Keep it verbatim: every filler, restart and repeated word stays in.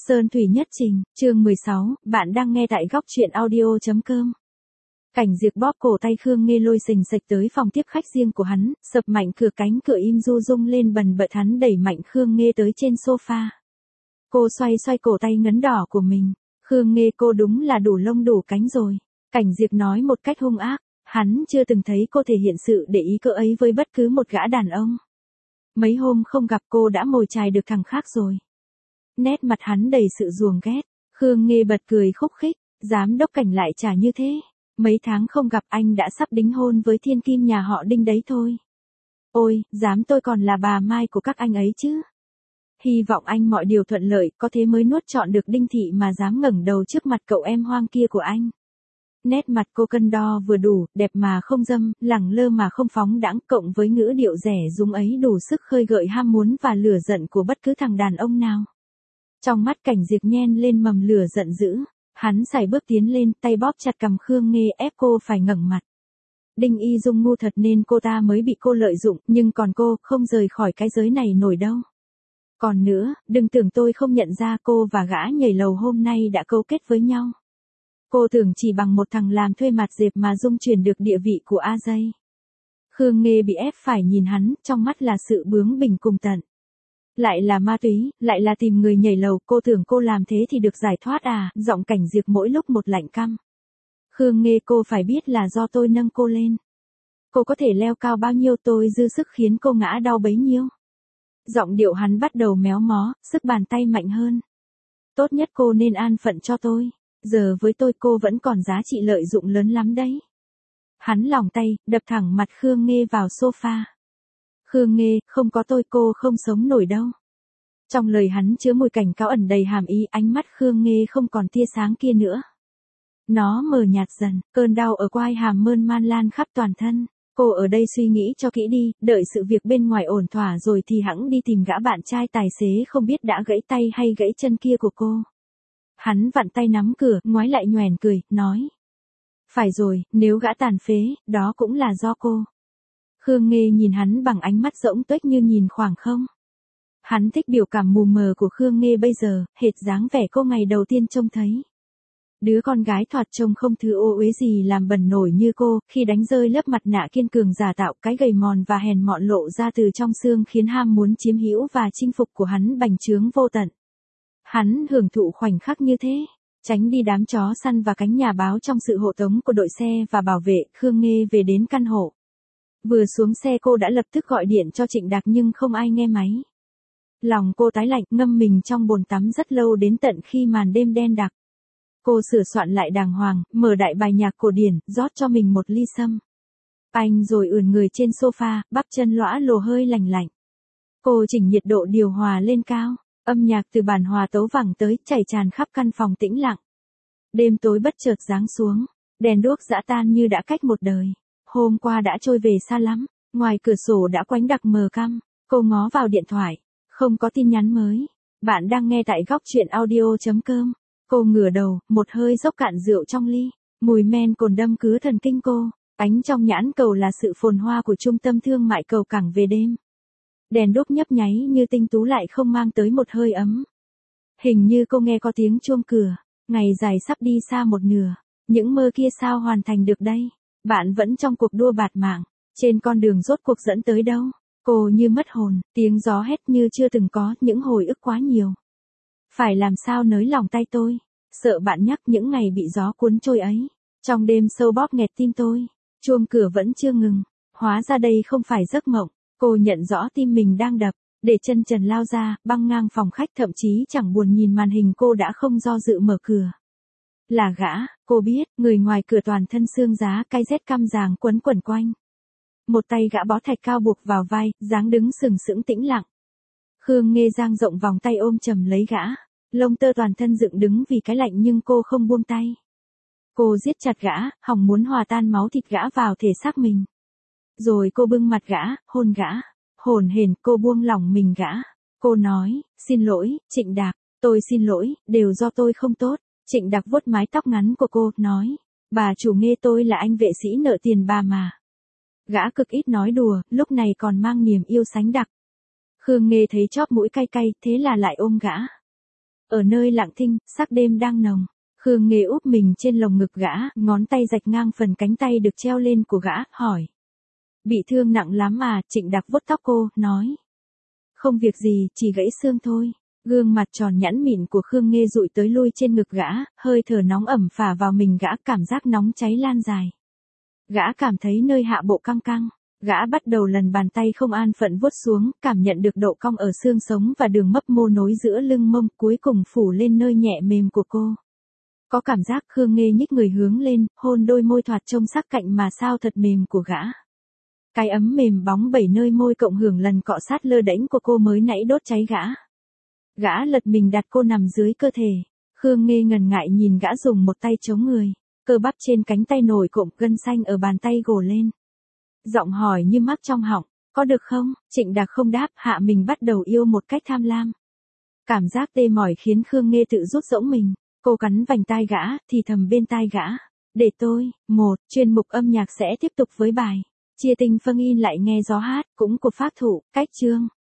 Sơn Thủy Nhất Trình, chương mười sáu, bạn đang nghe tại góc truyện audio.com. Cảnh Diệp bóp cổ tay Khương Nghê lôi sình sạch tới phòng tiếp khách riêng của hắn, sập mạnh cửa cánh cửa im du rung lên bần bật, hắn đẩy mạnh Khương Nghê tới trên sofa. Cô xoay xoay cổ tay ngấn đỏ của mình. Khương Nghê, cô đúng là đủ lông đủ cánh rồi. Cảnh Diệp nói một cách hung ác, hắn chưa từng thấy cô thể hiện sự để ý cỡ ấy với bất cứ một gã đàn ông. Mấy hôm không gặp cô đã mồi chài được thằng khác rồi. Nét mặt hắn đầy sự ruồng ghét. Khương Nghê bật cười khúc khích, giám đốc Cảnh lại trả như thế. Mấy tháng không gặp anh đã sắp đính hôn với thiên kim nhà họ Đinh đấy thôi. Ôi, dám tôi còn là bà Mai của các anh ấy chứ. Hy vọng anh mọi điều thuận lợi, có thế mới nuốt trọn được Đinh Thị mà dám ngẩng đầu trước mặt cậu em hoang kia của anh. Nét mặt cô cân đo vừa đủ, đẹp mà không dâm, lẳng lơ mà không phóng đãng, cộng với ngữ điệu rẻ rúng ấy đủ sức khơi gợi ham muốn và lửa giận của bất cứ thằng đàn ông nào. Trong mắt Cảnh Diệp nhen lên mầm lửa giận dữ, hắn sải bước tiến lên, tay bóp chặt cằm Khương Nghê ép cô phải ngẩng mặt. Đinh Y Dung ngu thật nên cô ta mới bị cô lợi dụng, nhưng còn cô không rời khỏi cái giới này nổi đâu. Còn nữa, đừng tưởng tôi không nhận ra cô và gã nhảy lầu hôm nay đã câu kết với nhau. Cô tưởng chỉ bằng một thằng làm thuê mặt dẹp mà dung chuyển được địa vị của A Dây. Khương Nghê bị ép phải nhìn hắn, trong mắt là sự bướng bỉnh cùng tận. Lại là ma túy, lại là tìm người nhảy lầu, cô tưởng cô làm thế thì được giải thoát à, giọng Cảnh Diệp mỗi lúc một lạnh căm. Khương Nghê, cô phải biết là do tôi nâng cô lên. Cô có thể leo cao bao nhiêu tôi dư sức khiến cô ngã đau bấy nhiêu. Giọng điệu hắn bắt đầu méo mó, sức bàn tay mạnh hơn. Tốt nhất cô nên an phận cho tôi. Giờ với tôi cô vẫn còn giá trị lợi dụng lớn lắm đấy. Hắn lỏng tay, đập thẳng mặt Khương Nghê vào sofa. Khương Nghê, không có tôi cô không sống nổi đâu. Trong lời hắn chứa mùi cảnh cáo ẩn đầy hàm ý, ánh mắt Khương Nghê không còn tia sáng kia nữa. Nó mờ nhạt dần, cơn đau ở quai hàm mơn man lan khắp toàn thân. Cô ở đây suy nghĩ cho kỹ đi, đợi sự việc bên ngoài ổn thỏa rồi thì hẵng đi tìm gã bạn trai tài xế không biết đã gãy tay hay gãy chân kia của cô. Hắn vặn tay nắm cửa, ngoái lại nhoẻn cười, nói. Phải rồi, nếu gã tàn phế, đó cũng là do cô. Khương Nghê nhìn hắn bằng ánh mắt rỗng tuếch như nhìn khoảng không. Hắn thích biểu cảm mù mờ của Khương Nghê bây giờ, hệt dáng vẻ cô ngày đầu tiên trông thấy. Đứa con gái thoạt trông không thứ ô uế gì làm bẩn nổi như cô, khi đánh rơi lớp mặt nạ kiên cường giả tạo, cái gầy mòn và hèn mọn lộ ra từ trong xương khiến ham muốn chiếm hữu và chinh phục của hắn bành trướng vô tận. Hắn hưởng thụ khoảnh khắc như thế, tránh đi đám chó săn và cánh nhà báo trong sự hộ tống của đội xe và bảo vệ. Khương Nghê về đến căn hộ. Vừa xuống xe cô đã lập tức gọi điện cho Trịnh Đạc nhưng không ai nghe máy. Lòng cô tái lạnh, ngâm mình trong bồn tắm rất lâu đến tận khi màn đêm đen đặc. Cô sửa soạn lại đàng hoàng, mở đại bài nhạc cổ điển, rót cho mình một ly sâm. Anh rồi ườn người trên sofa, bắp chân lõa lồ hơi lành lạnh. Cô chỉnh nhiệt độ điều hòa lên cao, âm nhạc từ bản hòa tấu vẳng tới chảy tràn khắp căn phòng tĩnh lặng. Đêm tối bất chợt giáng xuống, đèn đuốc giã tan như đã cách một đời. Hôm qua đã trôi về xa lắm, ngoài cửa sổ đã quánh đặc mờ căm. Cô ngó vào điện thoại, không có tin nhắn mới. Bạn đang nghe tại góc truyện audio.com. Cô ngửa đầu, một hơi dốc cạn rượu trong ly. Mùi men cồn đâm cứ thần kinh cô. Ánh trong nhãn cầu là sự phồn hoa của trung tâm thương mại cầu cảng về đêm. Đèn đuốc nhấp nháy như tinh tú lại không mang tới một hơi ấm. Hình như cô nghe có tiếng chuông cửa. Ngày dài sắp đi xa một nửa. Những mơ kia sao hoàn thành được đây? Bạn vẫn trong cuộc đua bạt mạng. Trên con đường rốt cuộc dẫn tới đâu? Cô như mất hồn, tiếng gió hét như chưa từng có, những hồi ức quá nhiều. Phải làm sao nới lòng tay tôi? Sợ bạn nhắc những ngày bị gió cuốn trôi ấy. Trong đêm sâu bóp nghẹt tim tôi. Chuông cửa vẫn chưa ngừng. Hóa ra đây không phải giấc mộng. Cô nhận rõ tim mình đang đập. Để chân trần lao ra, băng ngang phòng khách, thậm chí chẳng buồn nhìn màn hình, cô đã không do dự mở cửa. Là gã, cô biết, người ngoài cửa toàn thân xương giá, cái rét căm ràng quấn quẩn quanh. Một tay gã bó thạch cao buộc vào vai, dáng đứng sừng sững tĩnh lặng. Khương Nghê dang rộng vòng tay ôm chầm lấy gã. Lông tơ toàn thân dựng đứng vì cái lạnh nhưng cô không buông tay. Cô giết chặt gã, hòng muốn hòa tan máu thịt gã vào thể xác mình. Rồi cô bưng mặt gã, hôn gã. Hồn hển cô buông lỏng mình gã. Cô nói, xin lỗi, Trịnh Đạc, tôi xin lỗi, đều do tôi không tốt. Trịnh Đạc vuốt mái tóc ngắn của cô, nói, bà chủ Nghê, tôi là anh vệ sĩ nợ tiền bà mà. Gã cực ít nói đùa, lúc này còn mang niềm yêu sánh đặc. Khương Nghê thấy chóp mũi cay cay, thế là lại ôm gã. Ở nơi lặng thinh, sắc đêm đang nồng. Khương Nghê úp mình trên lồng ngực gã, ngón tay rạch ngang phần cánh tay được treo lên của gã, hỏi. Bị thương nặng lắm à, Trịnh Đạc vuốt tóc cô, nói. Không việc gì, chỉ gãy xương thôi. Gương mặt tròn nhẵn mịn của Khương Nghê dụi tới lui trên ngực gã, hơi thở nóng ẩm phả vào mình gã, cảm giác nóng cháy lan dài. Gã cảm thấy nơi hạ bộ căng căng. Gã bắt đầu lần bàn tay không an phận vuốt xuống, cảm nhận được độ cong ở xương sống và đường mấp mô nối giữa lưng mông, cuối cùng phủ lên nơi nhẹ mềm của cô. Có cảm giác Khương Nghê nhích người hướng lên, hôn đôi môi thoạt trông sắc cạnh mà sao thật mềm của gã. Cái ấm mềm bóng bẩy nơi môi cộng hưởng lần cọ sát lơ đễnh của cô mới nãy đốt cháy gã. Gã lật mình đặt cô nằm dưới cơ thể. Khương Nghê ngần ngại nhìn gã dùng một tay chống người. Cơ bắp trên cánh tay nổi cộm, gân xanh ở bàn tay gồ lên. Giọng hỏi như mắc trong họng, có được không? Trịnh Đạc không đáp, hạ mình bắt đầu yêu một cách tham lam. Cảm giác tê mỏi khiến Khương Nghê tự rút rỗng mình. Cô cắn vành tai gã, thì thầm bên tai gã. Để tôi, một, chuyên mục âm nhạc sẽ tiếp tục với bài. Chia tình Phân In lại nghe gió hát, cũng của Phác Thụ, cách chương.